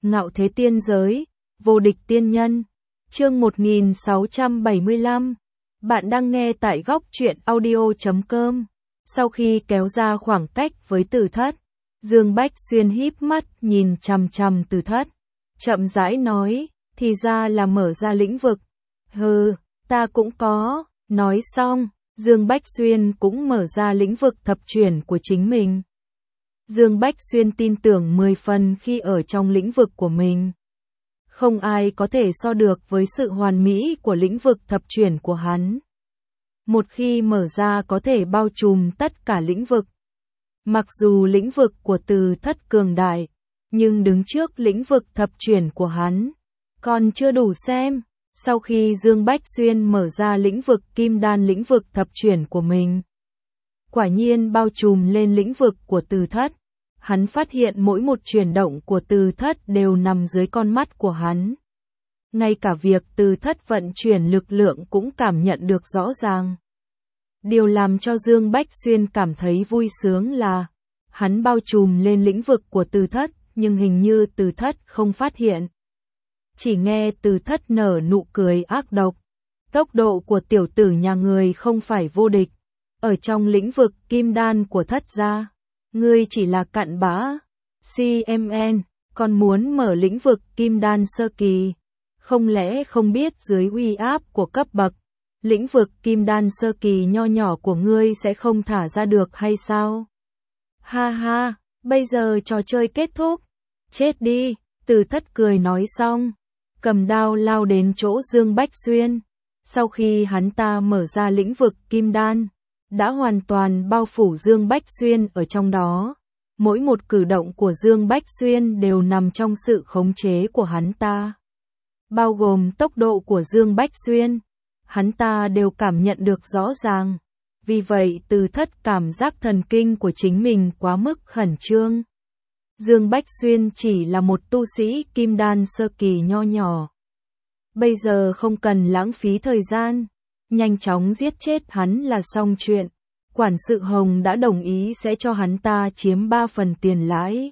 Ngạo thế tiên giới, vô địch tiên nhân. Chương 1675. Bạn đang nghe tại góc truyện audio.com. Sau khi kéo ra khoảng cách với Từ Thất, Dương Bách Xuyên híp mắt nhìn chằm chằm Từ Thất, chậm rãi nói, thì ra là mở ra lĩnh vực. Hừ, ta cũng có. Nói xong, Dương Bách Xuyên cũng mở ra lĩnh vực thập chuyển của chính mình. Dương Bách Xuyên tin tưởng 10 phần khi ở trong lĩnh vực của mình. Không ai có thể so được với sự hoàn mỹ của lĩnh vực thập chuyển của hắn. Một khi mở ra có thể bao trùm tất cả lĩnh vực. Mặc dù lĩnh vực của Từ Thất cường đại, nhưng đứng trước lĩnh vực thập chuyển của hắn, còn chưa đủ xem. Sau khi Dương Bách Xuyên mở ra lĩnh vực kim đan lĩnh vực thập chuyển của mình, quả nhiên bao trùm lên lĩnh vực của Từ Thất. Hắn phát hiện mỗi một chuyển động của Từ Thất đều nằm dưới con mắt của hắn. Ngay cả việc Từ Thất vận chuyển lực lượng cũng cảm nhận được rõ ràng. Điều làm cho Dương Bách Xuyên cảm thấy vui sướng là hắn bao trùm lên lĩnh vực của Từ Thất, nhưng hình như Từ Thất không phát hiện. Chỉ nghe Từ Thất nở nụ cười ác độc. Tốc độ của tiểu tử nhà người không phải vô địch. Ở trong lĩnh vực kim đan của Thất gia, ngươi chỉ là cặn bã. CMN, còn muốn mở lĩnh vực kim đan sơ kỳ. Không lẽ không biết dưới uy áp của cấp bậc, lĩnh vực kim đan sơ kỳ nho nhỏ của ngươi sẽ không thả ra được hay sao? Ha ha, bây giờ trò chơi kết thúc. Chết đi, Từ Thất cười nói xong, cầm đao lao đến chỗ Dương Bách Xuyên. Sau khi hắn ta mở ra lĩnh vực kim đan, đã hoàn toàn bao phủ Dương Bách Xuyên ở trong đó. Mỗi một cử động của Dương Bách Xuyên đều nằm trong sự khống chế của hắn ta. Bao gồm tốc độ của Dương Bách Xuyên, hắn ta đều cảm nhận được rõ ràng. Vì vậy Từ Thất cảm giác thần kinh của chính mình quá mức khẩn trương. Dương Bách Xuyên chỉ là một tu sĩ kim đan sơ kỳ nho nhỏ. Bây giờ không cần lãng phí thời gian, nhanh chóng giết chết hắn là xong chuyện. Quản sự Hồng đã đồng ý sẽ cho hắn ta chiếm 3 phần tiền lãi.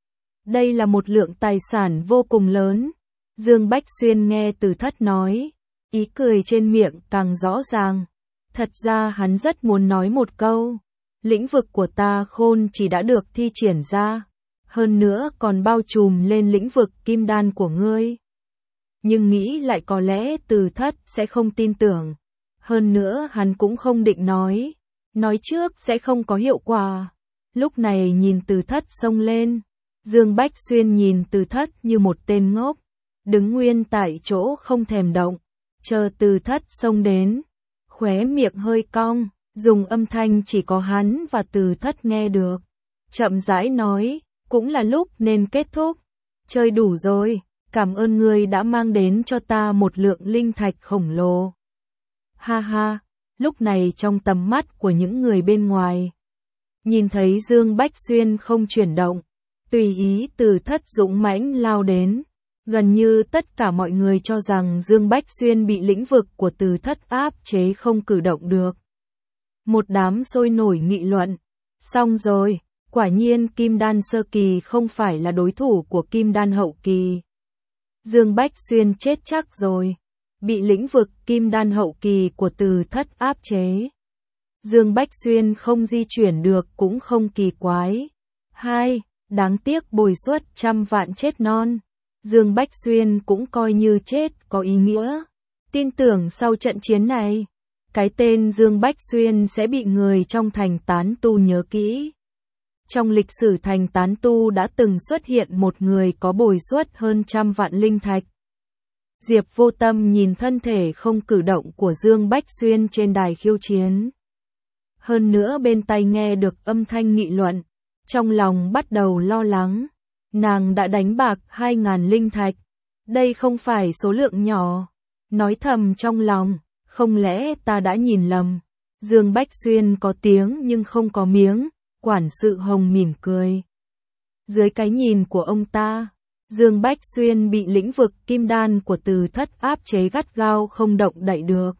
Đây là một lượng tài sản vô cùng lớn. Dương Bách Xuyên nghe Từ Thất nói, ý cười trên miệng càng rõ ràng. Thật ra hắn rất muốn nói một câu, lĩnh vực của ta khôn chỉ đã được thi triển ra, hơn nữa còn bao trùm lên lĩnh vực kim đan của ngươi. Nhưng nghĩ lại có lẽ Từ Thất sẽ không tin tưởng. Hơn nữa hắn cũng không định nói trước sẽ không có hiệu quả. Lúc này nhìn Từ Thất xông lên, Dương Bách Xuyên nhìn Từ Thất như một tên ngốc, đứng nguyên tại chỗ không thèm động, chờ Từ Thất xông đến, khóe miệng hơi cong, dùng âm thanh chỉ có hắn và Từ Thất nghe được. Chậm rãi nói, cũng là lúc nên kết thúc. Chơi đủ rồi, cảm ơn ngươi đã mang đến cho ta một lượng linh thạch khổng lồ. Ha ha, lúc này trong tầm mắt của những người bên ngoài, nhìn thấy Dương Bách Xuyên không chuyển động, tùy ý Từ Thất dũng mãnh lao đến. Gần như tất cả mọi người cho rằng Dương Bách Xuyên bị lĩnh vực của Từ Thất áp chế không cử động được. Một đám sôi nổi nghị luận. Xong rồi, quả nhiên kim đan sơ kỳ không phải là đối thủ của kim đan hậu kỳ. Dương Bách Xuyên chết chắc rồi. Bị lĩnh vực kim đan hậu kỳ của Từ Thất áp chế. Dương Bách Xuyên không di chuyển được cũng không kỳ quái. 2. Đáng tiếc bồi suất 100 vạn chết non. Dương Bách Xuyên cũng coi như chết có ý nghĩa. Tin tưởng sau trận chiến này, cái tên Dương Bách Xuyên sẽ bị người trong thành tán tu nhớ kỹ. Trong lịch sử thành tán tu đã từng xuất hiện một người có bồi suất hơn 100 vạn linh thạch. Diệp Vô Tâm nhìn thân thể không cử động của Dương Bách Xuyên trên đài khiêu chiến. Hơn nữa bên tai nghe được âm thanh nghị luận, trong lòng bắt đầu lo lắng. Nàng đã đánh bạc 2.000 linh thạch. Đây không phải số lượng nhỏ. Nói thầm trong lòng, không lẽ ta đã nhìn lầm. Dương Bách Xuyên có tiếng nhưng không có miếng. Quản sự Hồng mỉm cười. Dưới cái nhìn của ông ta, Dương Bách Xuyên bị lĩnh vực kim đan của Từ Thất áp chế gắt gao không động đậy được.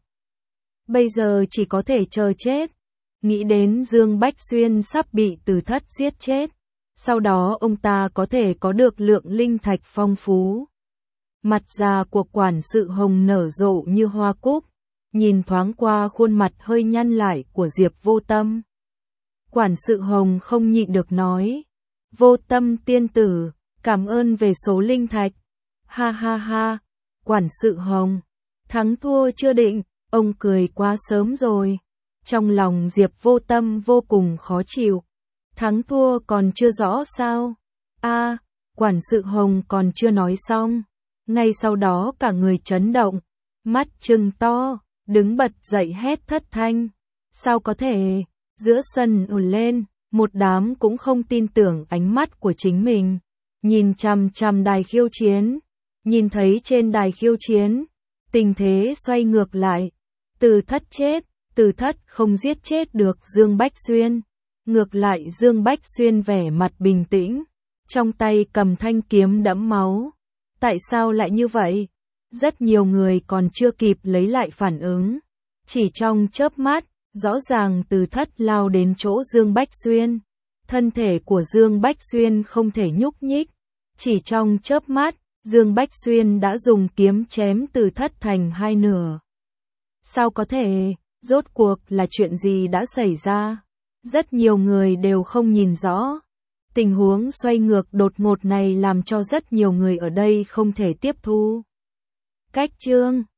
Bây giờ chỉ có thể chờ chết. Nghĩ đến Dương Bách Xuyên sắp bị Từ Thất giết chết, Sau đó ông ta có thể có được lượng linh thạch phong phú. Mặt già của quản sự Hồng nở rộ như hoa cúc, nhìn thoáng qua khuôn mặt hơi nhăn lại của Diệp Vô Tâm. Quản sự Hồng không nhịn được nói, Vô Tâm tiên tử, cảm ơn về số linh thạch. Ha ha ha, quản sự Hồng, thắng thua chưa định, ông cười quá sớm rồi. Trong lòng Diệp Vô Tâm vô cùng khó chịu. Thắng thua còn chưa rõ sao? A, quản sự Hồng còn chưa nói xong. Ngay sau đó cả người chấn động, mắt trừng to, đứng bật dậy hét thất thanh. Sao có thể? Giữa sân ùn lên, một đám cũng không tin tưởng ánh mắt của chính mình. Nhìn chằm chằm đài khiêu chiến, nhìn thấy trên đài khiêu chiến, tình thế xoay ngược lại. Từ Thất chết, Từ Thất không giết chết được Dương Bách Xuyên. Ngược lại Dương Bách Xuyên vẻ mặt bình tĩnh, trong tay cầm thanh kiếm đẫm máu. Tại sao lại như vậy? Rất nhiều người còn chưa kịp lấy lại phản ứng. Chỉ trong chớp mắt, rõ ràng Từ Thất lao đến chỗ Dương Bách Xuyên. Thân thể của Dương Bách Xuyên không thể nhúc nhích. Chỉ trong chớp mắt, Dương Bách Xuyên đã dùng kiếm chém Từ Thất thành hai nửa. Sao có thể? Rốt cuộc là chuyện gì đã xảy ra? Rất nhiều người đều không nhìn rõ. Tình huống xoay ngược đột ngột này làm cho rất nhiều người ở đây không thể tiếp thu. Cách chương